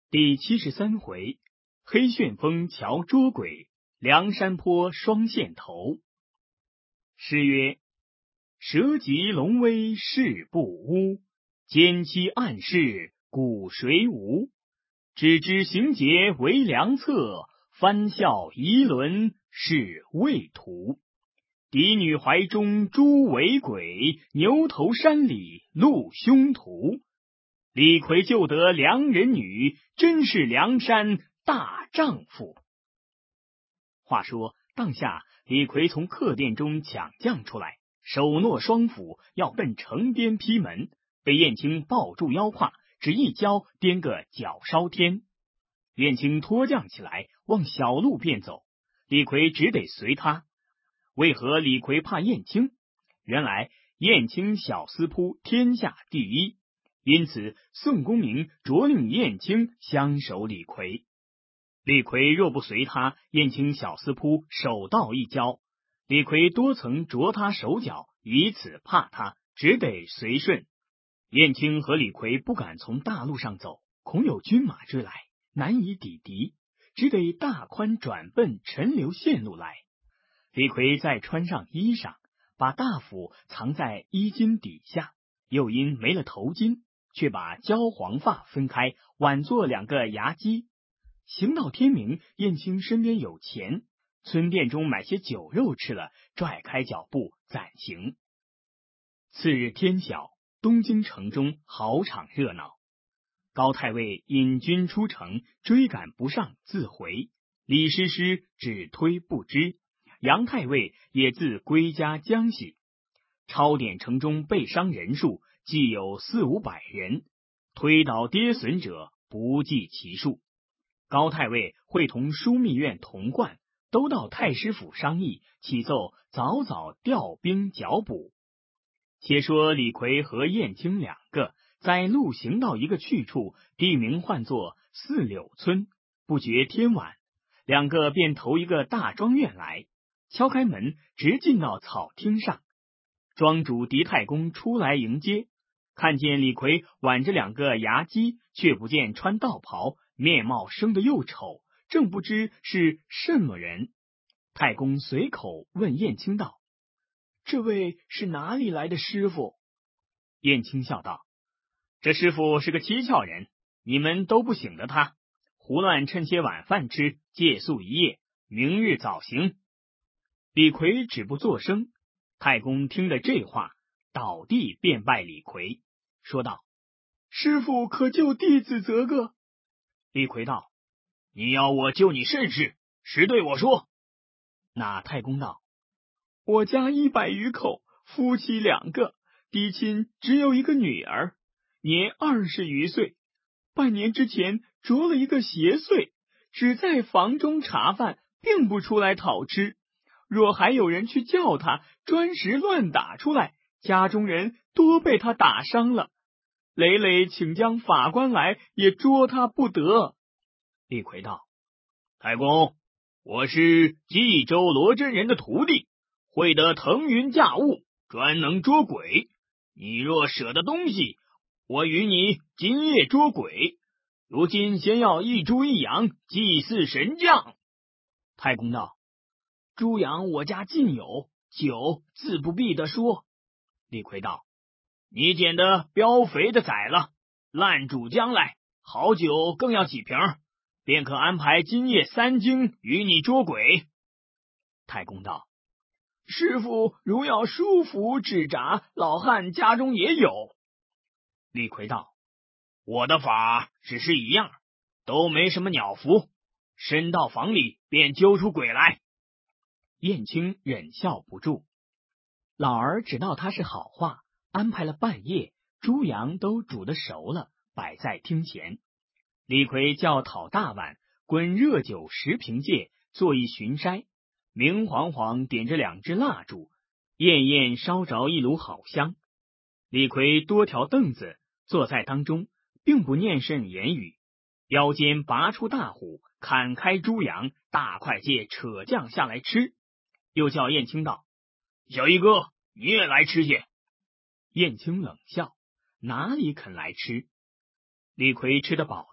第73回，黑旋风桥捉鬼，梁山坡双线头。诗曰：蛇急龙威势不污，奸欺暗示古谁无？只知行劫为良策，翻笑夷伦是畏途。嫡女怀中诸为鬼，牛头山里露凶徒。李逵救得良人女，真是梁山大丈夫。话说当下李逵从客店中抢将出来，手握双斧要奔城边劈门，被燕青抱住腰胯，只一跤颠个脚烧天。燕青脱将起来，往小路便走，李逵只得随他。为何李逵怕燕青？原来燕青小厮扑天下第一，因此宋公明着令燕青相守李逵。李逵若不随他，燕青小厮扑手到一交，李逵多曾啄他手脚，以此怕他，只得随顺。燕青和李逵不敢从大路上走，恐有军马追来，难以抵敌，只得大宽转奔陈留线路来。李逵再穿上衣裳，把大斧藏在衣襟底下，又因没了头巾，却把焦黄发分开，挽作两个牙基。行到天明，燕青身边有钱，村店中买些酒肉吃了，拽开脚步暂行。次日天晓，东京城中好场热闹。高太尉引军出城，追赶不上，自回。李师师只推不知，杨太尉也自归家将息。超点城中被伤人数计有400-500人，推倒跌损者不计其数。高太尉会同枢密院童贯都到太师府商议，启奏早早调兵剿捕。且说李逵和燕青两个在路行到一个去处，地名唤作四柳村，不觉天晚，两个便投一个大庄院来，敲开门，直进到草厅上。庄主狄太公出来迎接，看见李逵挽着两个牙基，却不见穿道袍，面貌生得又丑，正不知是什么人。太公随口问燕青道：这位是哪里来的师傅？燕青笑道：这师傅是个蹊跷人，你们都不醒得他，胡乱趁些晚饭吃，借宿一夜，明日早行。李逵只不作声。太公听了这话，倒地便拜李逵，说道：师傅可救弟子则个？李逵道：你要我救你甚事？实对我说。那太公道：我家100余口，夫妻2个，嫡亲只有一个女儿，年20余岁，半年之前着了一个邪祟，只在房中茶饭，并不出来讨吃。若还有人去叫他，专时乱打出来，家中人多被他打伤了。累累请将法官来，也捉他不得。李逵道：太公，我是冀州罗真人的徒弟，会得腾云驾雾，专能捉鬼。你若舍得东西，我与你今夜捉鬼。如今先要一猪一羊，祭祀神将。太公道：猪羊我家尽有，酒自不必得说。李逵道：你捡的膘肥的宰了，烂煮将来，好酒更要几瓶，便可安排今夜3更与你捉鬼。太公道：师傅如要书符纸札，老汉家中也有。李逵道：我的法只是一样，都没什么鸟符，伸到房里便揪出鬼来。燕青忍笑不住，老儿知道他是好话，安排了半夜，猪羊都煮得熟了，摆在厅前。李逵叫讨大碗，滚热酒10瓶芥，做一巡筛，明晃晃点着2支蜡烛，焰焰烧着一炉好香。李逵多条凳子坐在当中，并不念甚言语，腰间拔出大虎，砍开猪羊，大块芥扯酱下来吃。又叫燕青道：小一哥，你也来吃些。燕青冷笑，哪里肯来吃。李逵吃得饱了，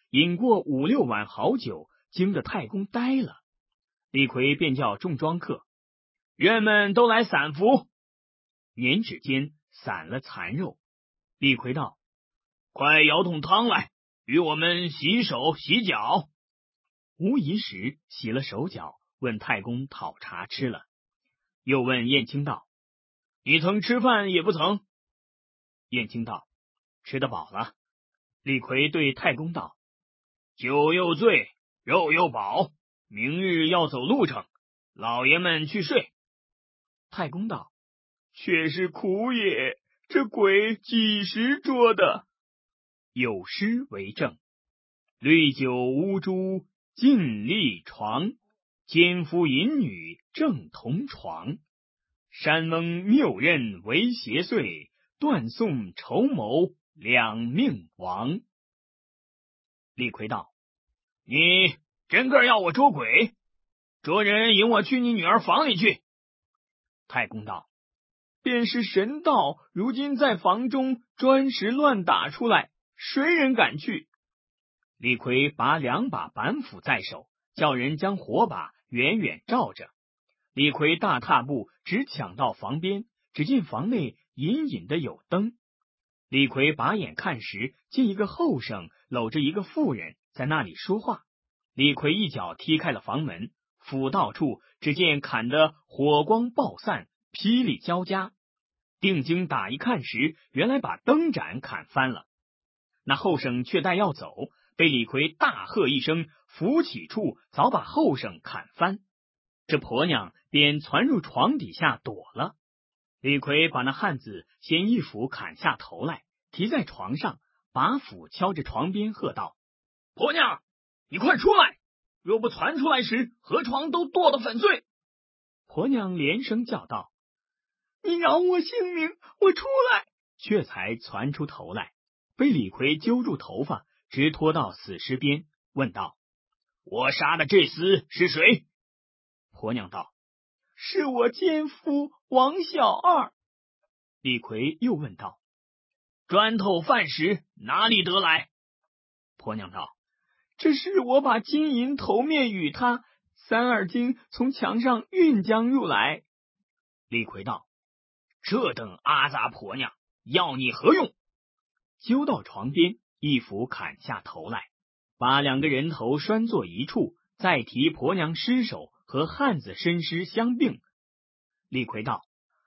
饮过5、6碗好酒，惊得太公呆了。李逵便叫众庄客：人们都来散服。捻指间散了残肉。李逵道：快舀桶汤来，与我们洗手洗脚。无疑时洗了手脚，问太公讨茶吃了。又问燕青道：你曾吃饭也不曾？燕青道：吃得饱了。李逵对太公道：酒又醉，肉又饱，明日要走路程，老爷们去睡。太公道：却是苦也，这鬼几时捉的？有诗为证：绿酒乌珠尽立床，奸夫淫女正同床。山翁谬认为邪祟，断送筹谋两命亡。李逵道：你真个要我捉鬼？捉人引我去你女儿房里去。太公道：便是神道，如今在房中砖石乱打出来，谁人敢去？李逵拔2把板斧在手，叫人将火把远远照着。李逵大踏步直抢到房边，只见房内隐隐的有灯。李逵拔眼看时，见一个后生搂着一个妇人在那里说话。李逵一脚踢开了房门，斧到处只见砍得火光爆散，霹雳交加。定睛打一看时，原来把灯盏砍翻了。那后生却待要走，被李逵大喝一声，扶起处早把后生砍翻。这婆娘便窜入床底下躲了。李逵把那汉子先一斧砍下头来，提在床上，把斧敲着床边喝道：婆娘，你快出来！若不传出来时，河床都剁得粉碎。婆娘连声叫道：你饶我性命，我出来！却才传出头来，被李逵揪住头发，直拖到死尸边，问道：我杀的这厮是谁？婆娘道：是我奸夫王小二。李逵又问道：砖头饭食哪里得来？婆娘道：这是我把金银头面与他，3、2斤从墙上运将入来。李逵道：这等阿杂婆娘要你何用？揪到床边，一斧砍下头来，把2个人头拴作一处，再提婆娘尸首和汉子身尸相并。李逵道：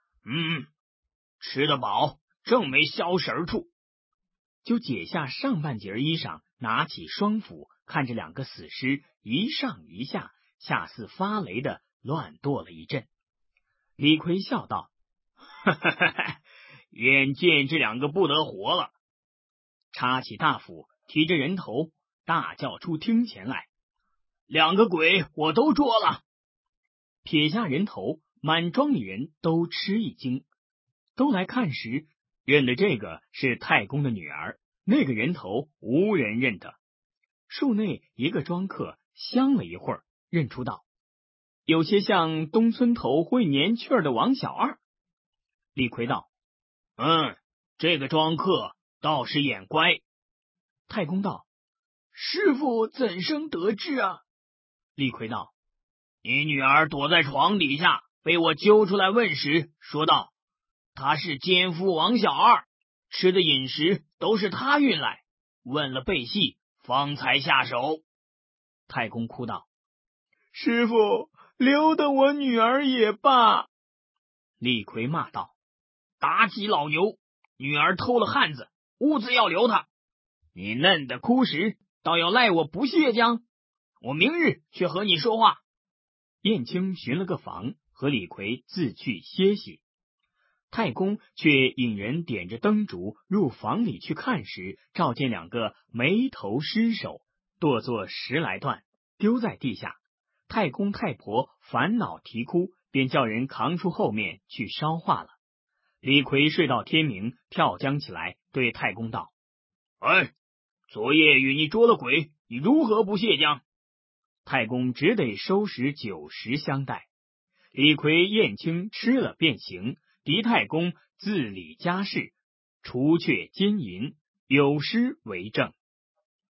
吃得饱，正没消食处。就解下上半截衣裳，拿起双斧，看着2个死尸一上一下，恰似发雷的乱剁了一阵。李逵笑道：眼见这2个不得活了，插起大斧，提着人头，大叫出厅前来：2个鬼我都捉了！撇下人头，满庄里人都吃一惊，都来看时，认得这个是太公的女儿，那个人头无人认得。树内一个庄客相了一会儿，认出道：有些像东村头会年趣儿的王小二。李逵道：这个庄客倒是眼乖。太公道：师傅怎生得知啊？李逵道：你女儿躲在床底下，被我揪出来问时，说道：他是奸夫王小二，吃的饮食都是他运来，问了背细，方才下手。太公哭道：师傅，留得我女儿也罢。李逵骂道：妲己老牛，女儿偷了汉子，屋子要留他，你嫩的哭时，倒要赖我不屑将，我明日却和你说话。燕青寻了个房，和李逵自去歇息。太公却引人点着灯烛入房里去看时，照见2个眉头尸首，剁作10来段，丢在地下。太公太婆烦恼啼哭，便叫人扛出后面去烧化了。李逵睡到天明，跳将起来，对太公道：昨夜与你捉了鬼，你如何不卸将？太公只得收拾酒食相待。李逵、燕青吃了便行，狄太公自理家事，除却金银，有诗为证：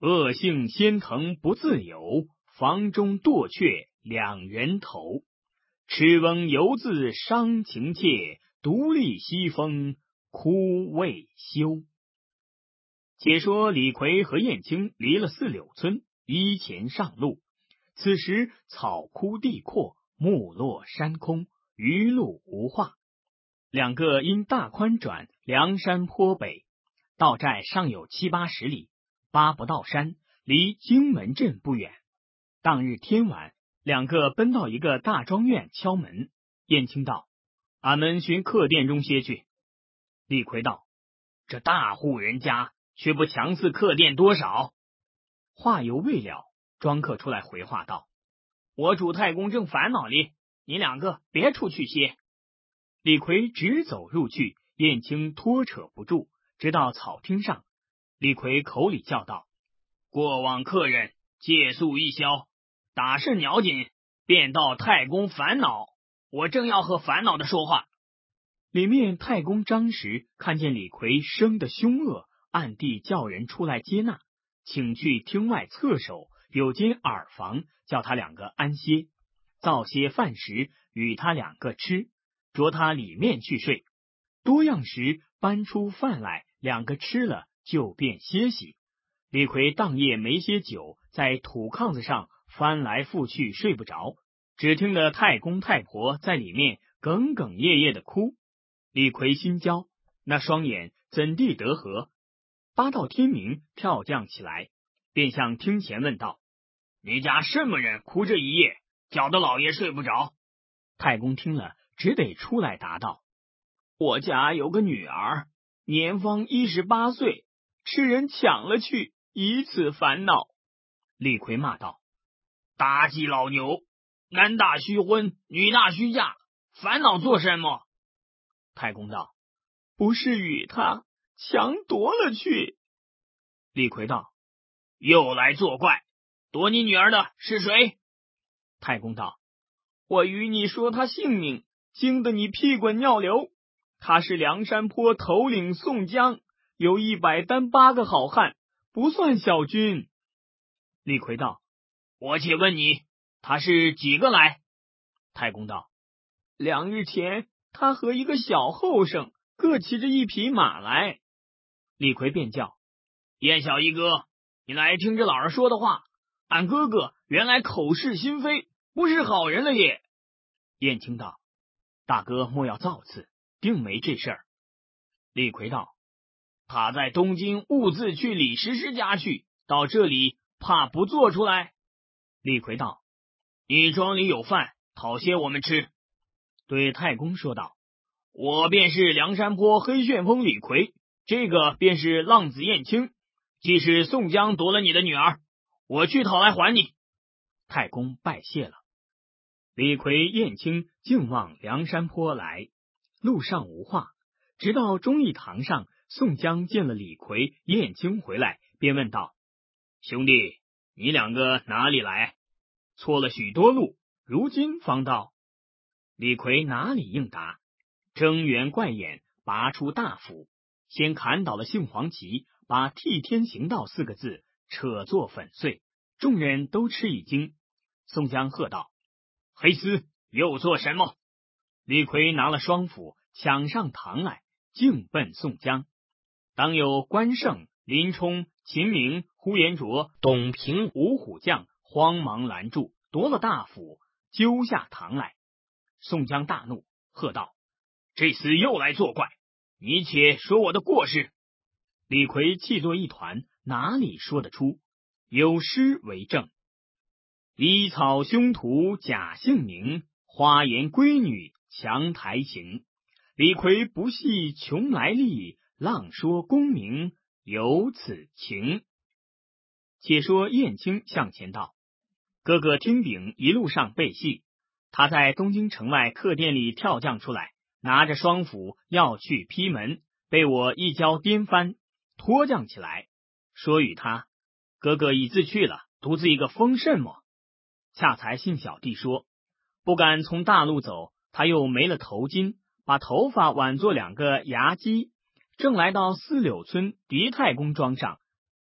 恶性仙藤不自有，房中堕却两人头。痴翁犹自伤情切，独立西风哭未休。且说李逵和燕青离了四柳村，依前上路。此时草枯地阔，木落山空，余路无话。两个因大宽转梁山坡北，到寨尚有7-80里，八不到山，离荆门镇不远。当日天晚，两个奔到一个大庄院敲门。燕青道：俺们寻客店中歇去。李逵道：这大户人家，却不强似客店多少？话犹未了，庄客出来回话道：我主太公正烦恼哩，你两个别出去歇。李逵直走入去，燕青拖扯不住，直到草厅上。李逵口里叫道：过往客人借宿一宵，打甚鸟紧，便道太公烦恼。我正要和烦恼的说话。里面太公张时看见李逵生得凶恶，暗地叫人出来接纳，请去厅外侧首有间耳房，叫他两个安歇，造些饭食与他两个吃，着他里面去睡。多样时搬出饭来，两个吃了，就便歇息。李逵当夜没些酒，在土炕子上翻来覆去睡不着，只听得太公太婆在里面哽哽咽咽的哭。李逵心焦，那双眼怎地得合？八到天明，跳将起来，便向厅前问道：你家什么人哭这一夜，搅得老爷睡不着？太公听了，只得出来答道：我家有个女儿，年方18岁，吃人抢了去，以此烦恼。李逵骂道：大忌老牛，男大须婚，女大须嫁，烦恼做什么？太公道：不是与他强夺了去。李逵道：又来作怪，夺你女儿的是谁？太公道：我与你说他姓名，惊得你屁滚尿流。他是梁山坡头领宋江，有100单8个好汉，不算小军。李逵道：我且问你，他是几个来？太公道：2日前，他和一个小后生各骑着一匹马来。李逵便叫：燕小一哥，你来听着老儿说的话，俺哥哥原来口是心非，不是好人了也。燕青道：大哥莫要造次，定没这事儿。李逵道：他在东京兀自去李师师家去，到这里怕不做出来。李逵道：你庄里有饭，讨些我们吃。对太公说道：我便是梁山坡黑旋风李逵，这个便是浪子燕青，既是宋江夺了你的女儿，我去讨来还你。太公拜谢了。李逵、燕青径往梁山坡来，路上无话，直到忠义堂上，宋江见了李逵、燕青回来，便问道：兄弟，你两个哪里来？错了许多路，如今方到。李逵哪里应答，睁圆怪眼，拔出大斧，先砍倒了杏黄旗，把替天行道4个字扯作粉碎，众人都吃一惊。宋江喝道：黑厮又做什么？李逵拿了双斧，抢上堂来，径奔宋江。当有关胜、林冲、秦明、呼延灼、董平、五虎将慌忙拦住，夺了大斧，揪下堂来。宋江大怒，喝道：这厮又来作怪，你且说我的过失。李逵气作一团，哪里说得出？有诗为证：离草凶徒假姓名，花颜闺女强台行。李逵不系穷来历，浪说功名有此情。且说燕青向前道：哥哥听禀一路上背戏，他在东京城外客店里跳将出来，拿着双斧要去劈门，被我一跤颠翻，拖将起来，说与他：哥哥已自去了，独自一个疯什么？恰才信小弟说，不敢从大路走，他又没了头巾，把头发挽作2个牙髻，正来到4柳村狄太公庄上，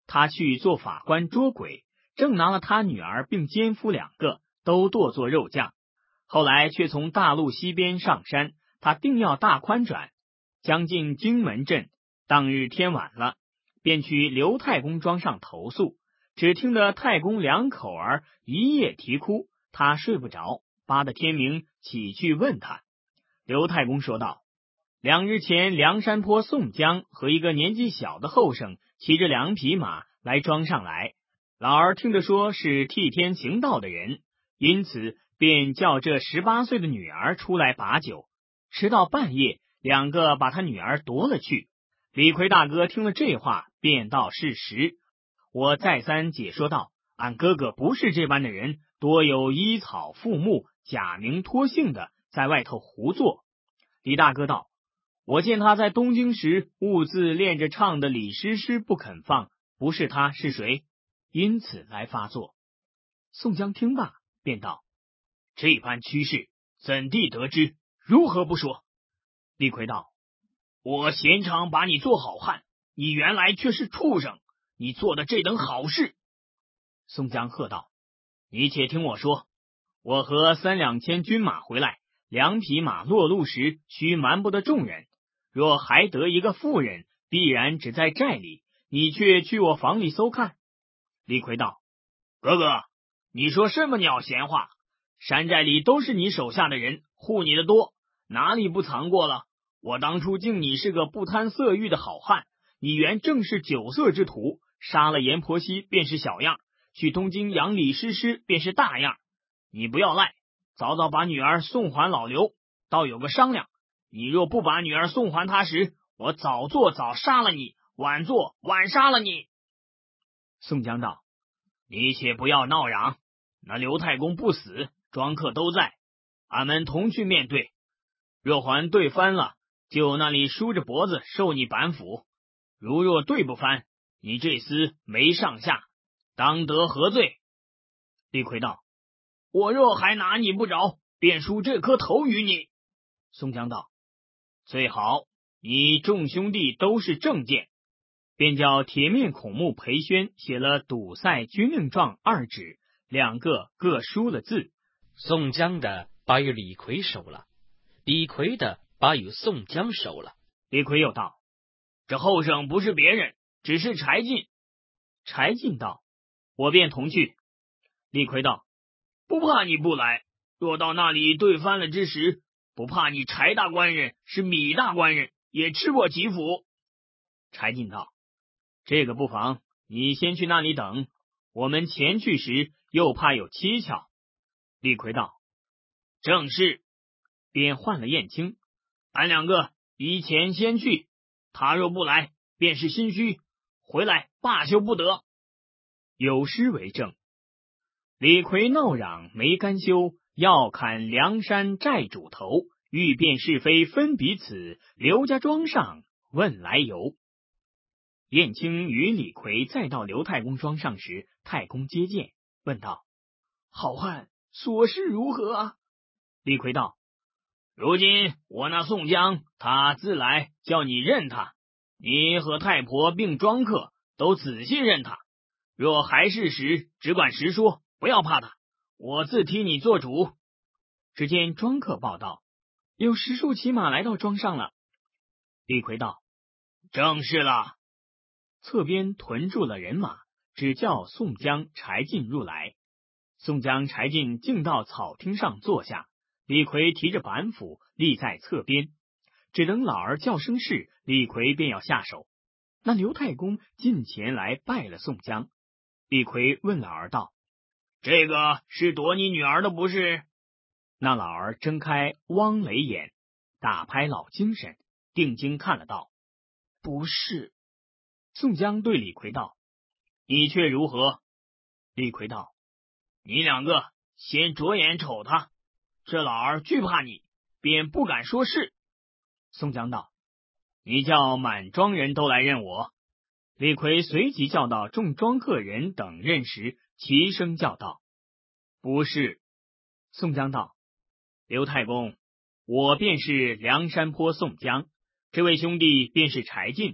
他去做法官捉鬼，正拿了他女儿并奸夫2个，都剁做肉酱。后来却从大路西边上山，他定要大宽转，将近荆门镇。当日天晚了，便去刘太公庄上投诉。只听得太公2口儿一夜啼哭，他睡不着，扒得天明起去问他。刘太公说道：2日前，梁山坡宋江和一个年纪小的后生骑着2匹马来庄上来，老儿听得说是替天行道的人，因此便叫这18岁的女儿出来把酒。迟到半夜，2个把他女儿夺了去。李逵大哥听了这话，便道是实。我再三解说道：俺哥哥不是这般的人，多有依草附木、假名托姓的，在外头胡作。李大哥道：我见他在东京时兀自练着唱的李师师不肯放，不是他是谁？因此来发作。宋江听罢，便道：这般趋势，怎地得知？如何不说？李逵道：我闲常把你做好汉，你原来却是畜生，你做的这等好事。宋江喝道：你且听我说，我和3两千军马回来，2匹马落路时，须瞒不得众人。若还得一个妇人，必然只在寨里，你却去我房里搜看。李逵道：哥哥，你说什么鸟闲话？山寨里都是你手下的人，护你的多，哪里不藏过了？我当初敬你是个不贪色欲的好汉，你原正是酒色之徒，杀了阎婆惜便是小样，去东京养李师师便是大样。你不要赖，早早把女儿送还老刘，倒有个商量。你若不把女儿送还他时，我早做早杀了你，晚做晚杀了你。宋江道：你且不要闹嚷，那刘太公不死，庄客都在，俺们同去面对。若还对翻了，就那里梳着脖子受你板斧；若对不翻，你这厮没上下，当得何罪？李逵道：我若还拿你不着，便梳这颗头与你。宋江道：最好，你众兄弟都是正见。便叫铁面孔目裴宣写了堵塞军令状2纸，2个各书了字。 宋江的把与李逵收了，李逵的把与宋江收了。 李逵又道：这后生不是别人，只是柴进。柴进道：我便同去。李逵道：不怕你不来，若到那里对翻了之时，不怕你柴大官人是米大官人，也吃我几斧。柴进道：这个不妨，你先去那里等，我们前去时又怕有蹊跷。李逵道：正是。便唤了燕青，俺2个以前先去，他若不来，便是心虚，回来罢休不得。有诗为证：李逵闹嚷没甘休，要砍梁山寨主头，欲辨是非分彼此，刘家庄上问来由。燕青与李逵再到刘太公庄上时，太公接见，问道：好汉所事如何啊？李逵道：如今我那宋江他自来叫你认他，你和太婆并庄客都仔细认他，若还是时，只管实说，不要怕他，我自替你做主。只见庄客报道：有10数骑马来到庄上了。李逵道：正是了。侧边屯住了人马，只叫宋江、柴进入来。宋江、柴进径到草厅上坐下，李逵提着板斧立在侧边，只等老儿叫声是，李逵便要下手。那刘太公近前来拜了宋江。李逵问老儿道：这个是夺你女儿的不是？那老儿睁开汪雷眼，打拍老精神，定睛看了道：不是。宋江对李逵道：你却如何？李逵道：你2个先着眼瞅他，这老儿惧怕你，便不敢说是。宋江道：你叫满庄人都来认我。李逵随即叫到众庄客人等认时，齐声叫道：不是。宋江道：刘太公，我便是梁山坡宋江，这位兄弟便是柴进，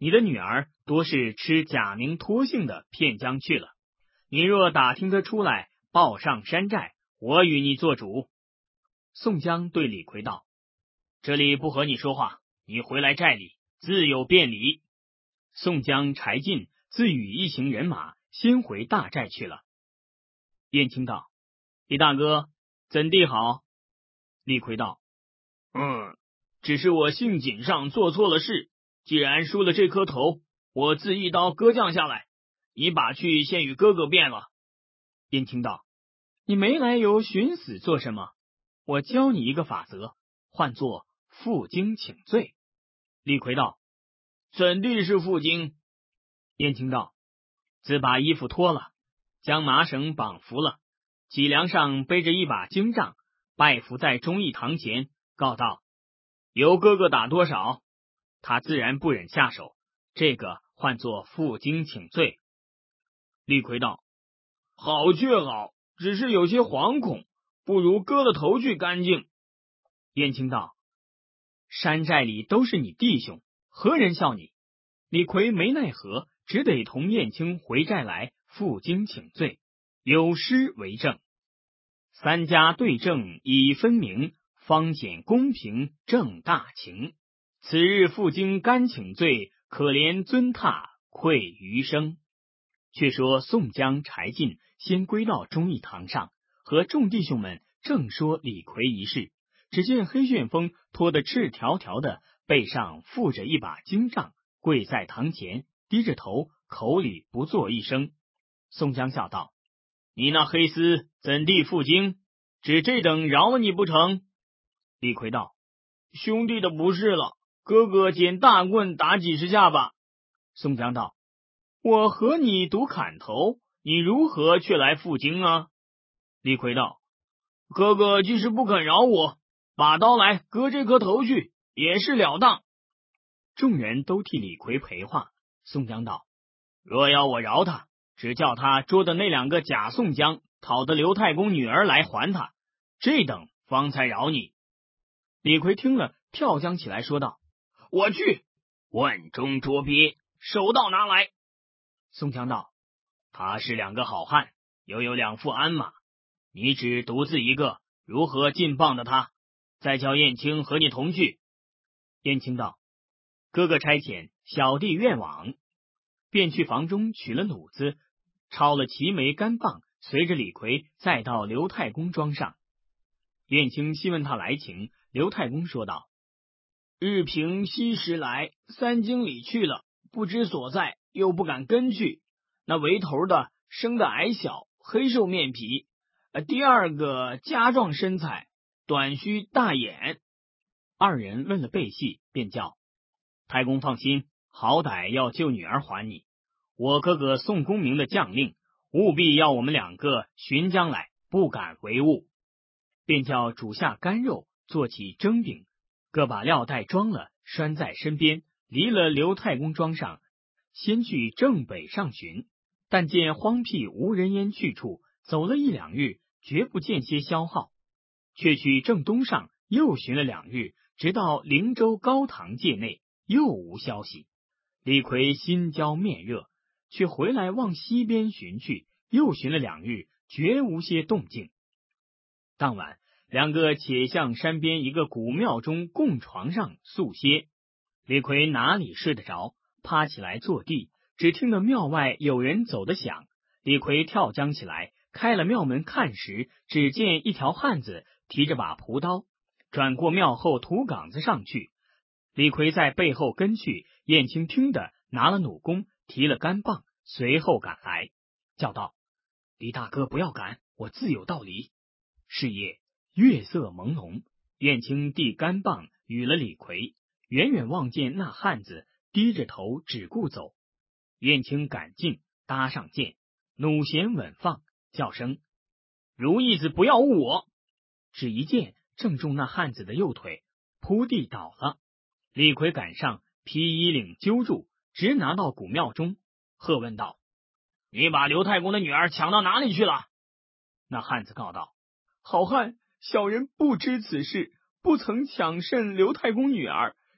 你的女儿多是吃假名托姓的骗将去了。你若打听得出来，报上山寨，我与你做主。”宋江对李逵道：“这里不和你说话，你回来寨里，自有便理。”宋江、柴进自与一行人马先回大寨去了。燕青道：“李大哥，怎地好？”李逵道：“只是我姓锦上做错了事，既然输了这颗头，我自一刀割将下来，你把去先与哥哥辩了。”燕青道：“你没来由寻死做什么？我教你一个法则，唤作负荆请罪。”李逵道：“怎地是负荆？”燕青道：“自把衣服脱了，将麻绳绑服了，脊梁上背着一把荆杖，拜伏在忠义堂前，告道：由哥哥打多少，他自然不忍下手，这个唤作负荆请罪。”李逵道：“好却好，只是有些惶恐，不如割了头去干净。”燕青道：“山寨里都是你弟兄，何人笑你？”李逵没奈何，只得同燕青回寨来负荆请罪，有诗为证：“三家对证已分明，方显公平正大情。此日负荆甘请罪，可怜尊榻愧余生。”却说宋江、柴进先归到忠义堂上，和众弟兄们正说李逵一事，只见黑旋风拖得赤条条的，背上负着一把荆杖，跪在堂前，低着头，口里不作一声。宋江笑道：“你那黑厮怎地负荆？只这等饶了你不成？”李逵道：“兄弟的不是了，哥哥捡大棍打几十下吧。”宋江道：“我和你赌砍头，你如何却来负荆啊？”李逵道：“哥哥既是不肯饶我，把刀来割这颗头去，也是了当。”众人都替李逵赔话。宋江道：“若要我饶他，只叫他捉的那两个假宋江讨的刘太公女儿来还他，这等方才饶你。”李逵听了，跳将起来说道：“我去！万中捉鳖，手刀拿来。”宋江道：“他是两个好汉，又有两副鞍马，你只独自一个，如何尽棒的他？再叫燕青和你同去。”燕青道：“哥哥差遣，小弟愿往。”便去房中取了弩子，抄了齐眉干棒，随着李逵再到刘太公庄上。燕青细问他来情，刘太公说道：“日平西时来，3更里去了，不知所在，又不敢跟去。那围头的生得矮小，黑瘦面皮；第二个家壮身材，短须大眼。”二人问了背细，便叫：“太公放心，好歹要救女儿还你。我哥哥宋公明的将令，务必要我们两个寻将来，不敢违误。”便叫煮下干肉，做起蒸饼，各把料袋装了，拴在身边，离了刘太公庄上，先去正北上寻。但见荒僻无人烟去处，走了1、2日，绝不见些消耗。却去正东上，又寻了2日，直到灵州高堂界内，又无消息。李逵心焦面热，却回来往西边寻去，又寻了2日，绝无些动静。当晚，两个且向山边一个古庙中供床上宿歇。李逵哪里睡得着，趴起来坐地，只听得庙外有人走得响。李逵跳将起来，开了庙门看时，只见一条汉子提着把朴刀，转过庙后土岗子上去。李逵在背后跟去，燕青听得，拿了弩弓，提了杆棒，随后赶来，叫道：“李大哥不要赶，我自有道理。”是夜，月色朦胧，燕青递杆棒与了李逵，远远望见那汉子低着头只顾走。燕青赶近，搭上箭，弩弦稳放，叫声：“如意子不要误我！”只一箭正中那汉子的右腿，扑地倒了。李逵赶上，披衣领揪住，直拿到古庙中，喝问道：“你把刘太公的女儿抢到哪里去了？”那汉子告道：“好汉，小人不知此事，不曾抢甚刘太公女儿，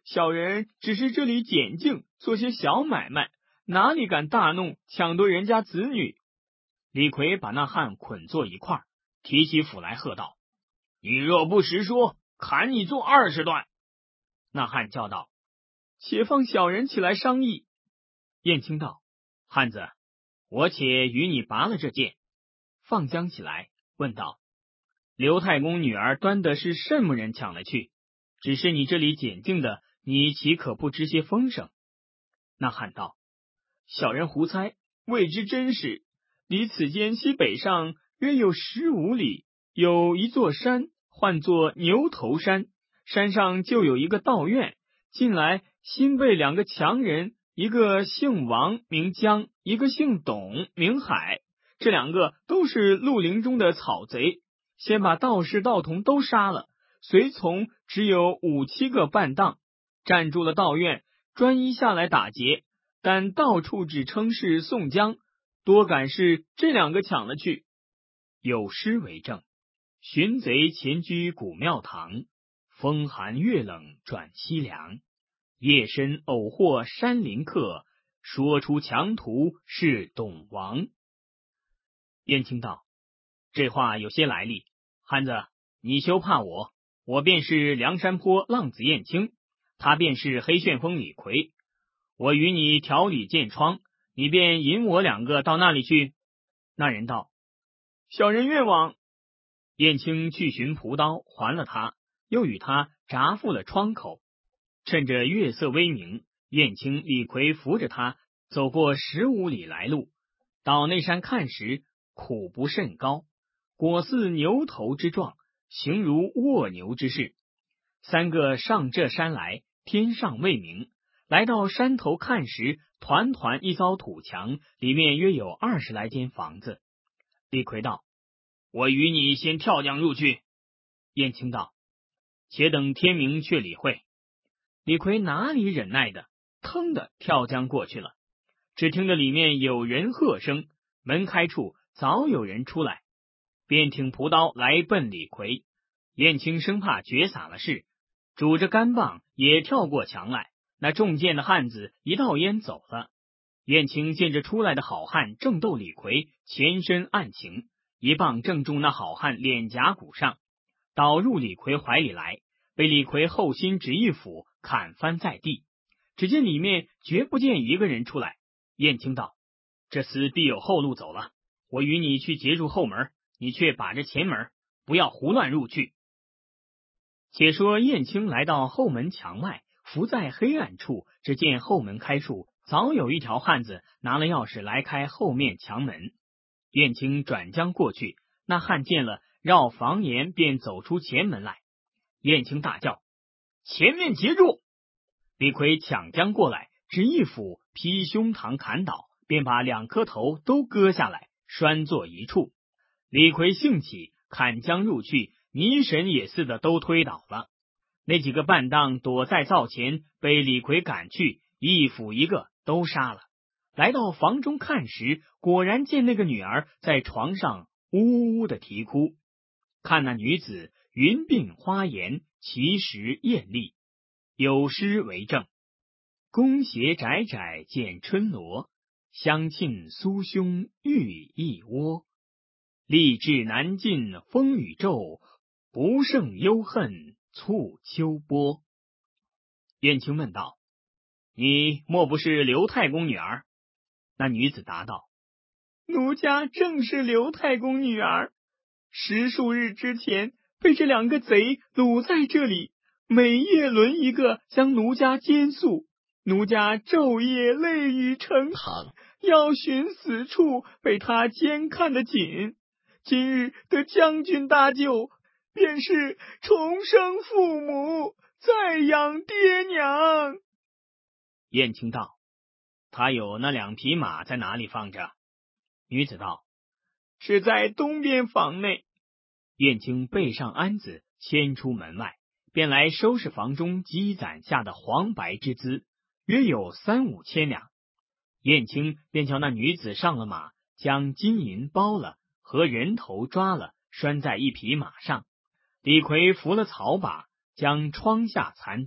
小人只是这里简静，做些小买卖，哪里敢大弄，抢夺人家子女？李逵把那汉捆坐一块儿，提起斧来喝道：“你若不实说，砍你做20段！”那汉叫道：“且放小人起来商议。”燕青道：“汉子，我且与你拔了这剑。”放将起来，问道：“刘太公女儿端的是什么人抢了去？只是你这里简静的，你岂可不知些风声？”那汉道：“小人胡猜，未知真实。离此间西北上约有15里，有一座山，唤作牛头山。山上就有一个道院，近来新被2个强人，一个姓王名江，一个姓董名海。这2个都是绿林中的草贼，先把道士道童都杀了，随从只有5、7个伴当，占住了道院，专一下来打劫，但到处只称是宋江，多赶是这2个抢了去。有诗为证：寻贼前居古庙堂，风寒月冷转凄凉。夜深偶获山林客，说出强徒是董王。燕青道：“这话有些来历，汉子，你休怕我，我便是梁山坡浪子燕青，他便是黑旋风李逵。我与你调理剑窗，你便引我2个到那里去。”那人道：“小人愿往。”燕青去寻朴刀，还了他，又与他闸覆了窗口。趁着月色微明，燕青、李逵扶着他走过15里来路，到那山看时，苦不甚高，果似牛头之状，形如卧牛之势。3个上这山来，天上未明，来到山头看时，团团一遭土墙，里面约有20来间房子。李逵道：“我与你先跳将入去。”燕青道：“且等天明却理会。”李逵哪里忍耐的，腾的跳将过去了。只听得里面有人喝声，门开处早有人出来，便挺朴刀来奔李逵。燕青生怕绝洒了事，拄着杆棒也跳过墙来。那中箭的汉子一道烟走了。燕青见着出来的好汉正斗李逵，前身暗情，一棒正中那好汉脸颊骨上，倒入李逵怀里来，被李逵后心直一斧砍翻在地。只见里面绝不见一个人出来。燕青道：“这厮必有后路走了，我与你去截住后门，你却把着前门，不要胡乱入去。”且说燕青来到后门墙外，伏在黑暗处，只见后门开处早有一条汉子拿了钥匙来开后面墙门。燕青转将过去，那汉见了，绕房檐便走出前门来。燕青大叫：“前面截住！”李逵抢将过来，只一斧劈胸膛砍倒，便把2颗头都割下来，拴作一处。李逵兴起，砍将入去，泥神也似的都推倒了。那几个伴当躲在灶前，被李逵赶去，一斧一个都杀了。来到房中看时，果然见那个女儿在床上呜呜的啼哭。看那女子云鬓花颜，其实艳丽。有诗为证：宫斜窄窄见春罗，香沁酥胸玉一窝。励志难尽风雨骤，不胜忧恨促秋波。燕青问道：“你莫不是刘太公女儿？”那女子答道：“奴家正是刘太公女儿，10数日之前被这2个贼掳在这里，每夜轮一个将奴家奸宿，奴家昼夜泪雨成行，要寻死处，被他监看得紧。今日得将军搭救，便是重生父母，再养爹娘。”燕青道：“他有那2匹马在哪里放着？”女子道：“是在东边房内。”燕青背上鞍子，牵出门外，便来收拾房中积攒下的黄白之资，约有3、5千两。燕青便叫那女子上了马，将金银包了，和人头抓了，拴在一匹马上。李逵扶了草把，将窗下残灯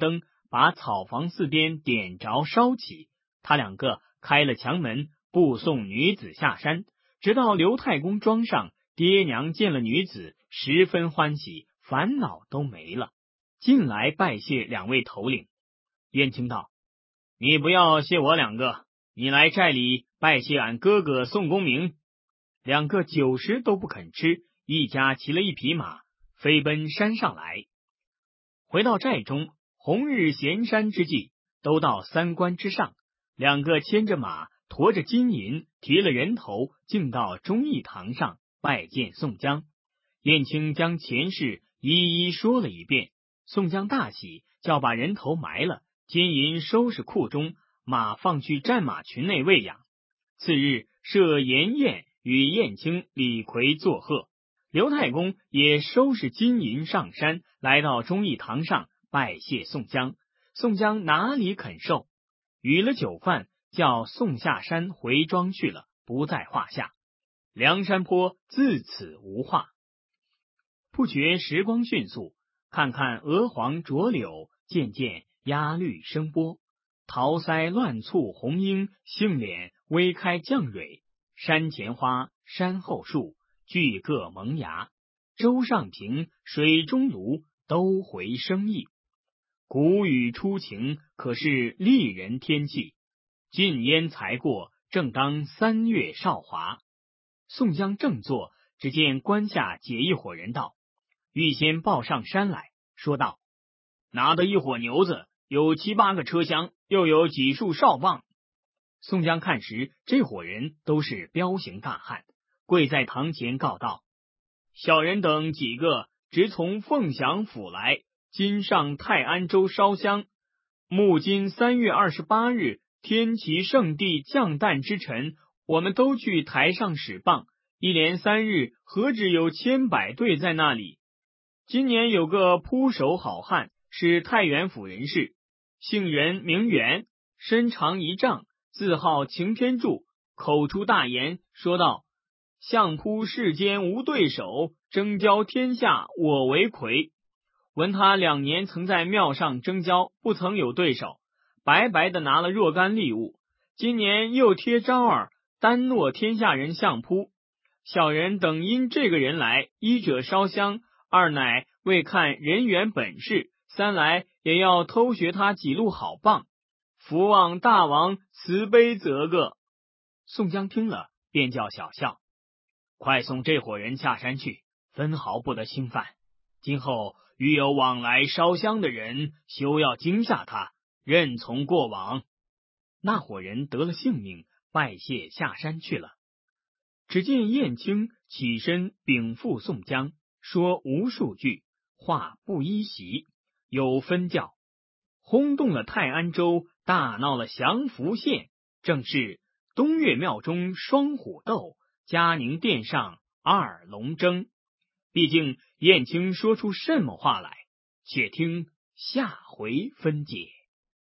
把草房四边点着烧起。他两个开了墙门，步送女子下山，直到刘太公庄上，爹娘见了女子，十分欢喜，烦恼都没了，进来拜谢两位头领。燕青道：你不要谢我两个，你来寨里拜谢俺哥哥宋公明。两个酒食都不肯吃，一家骑了一匹马，飞奔山上来。回到寨中，红日衔山之际，都到三关之上，两个牵着马，驮着金银，提了人头，径到忠义堂上拜见宋江。燕青将前事一一说了一遍，宋江大喜，叫把人头埋了，金银收拾库中，马放去战马群内喂养。次日设筵宴与燕青、李逵作贺，刘太公也收拾金银上山，来到忠义堂上拜谢宋江。宋江哪里肯受，与了酒饭，叫宋下山回庄去了，不在话下。梁山坡自此无话。不觉时光迅速，看看鹅黄浊柳，渐渐鸦绿生波，桃腮乱簇红樱，杏脸微开绛蕊，山前花，山后树，俱各萌芽。洲上平，水中芦，都回生意。谷雨初晴，可是丽人天气。禁烟才过，正当3月少华。宋江正坐，只见关下解一伙人道：预先报上山来，说道：拿得一伙牛子，有7、8个车厢，又有几束哨棒。宋江看时，这伙人都是彪形大汉，跪在堂前告道：小人等几个直从凤翔府来，今上泰安州烧香。目今3月28日，天齐圣地降诞之辰，我们都去台上使棒，一连3日，何止有千百队在那里。今年有个扑手好汉，是太原府人士，姓任名元，身长1丈，字号擎天柱，口出大言，说道：相扑世间无对手，争交天下我为魁。闻他2年曾在庙上争交，不曾有对手，白白的拿了若干利物。今年又贴招儿，单诺天下人相扑。小人等因这个人来，一者烧香，二乃为看人缘本事，三来也要偷学他几路好棒。福望大王慈悲责个。宋江听了，便叫小校：快送这伙人下山去，分毫不得侵犯。今后遇有往来烧香的人，休要惊吓他，任从过往。那伙人得了性命，拜谢下山去了。只见燕青起身禀赋宋江，说无数句，话不一席，有分教，轰动了泰安州，大闹了降福县，正是东岳庙中双虎斗，嘉宁殿上2龙争。毕竟燕青说出什么话来，且听下回分解。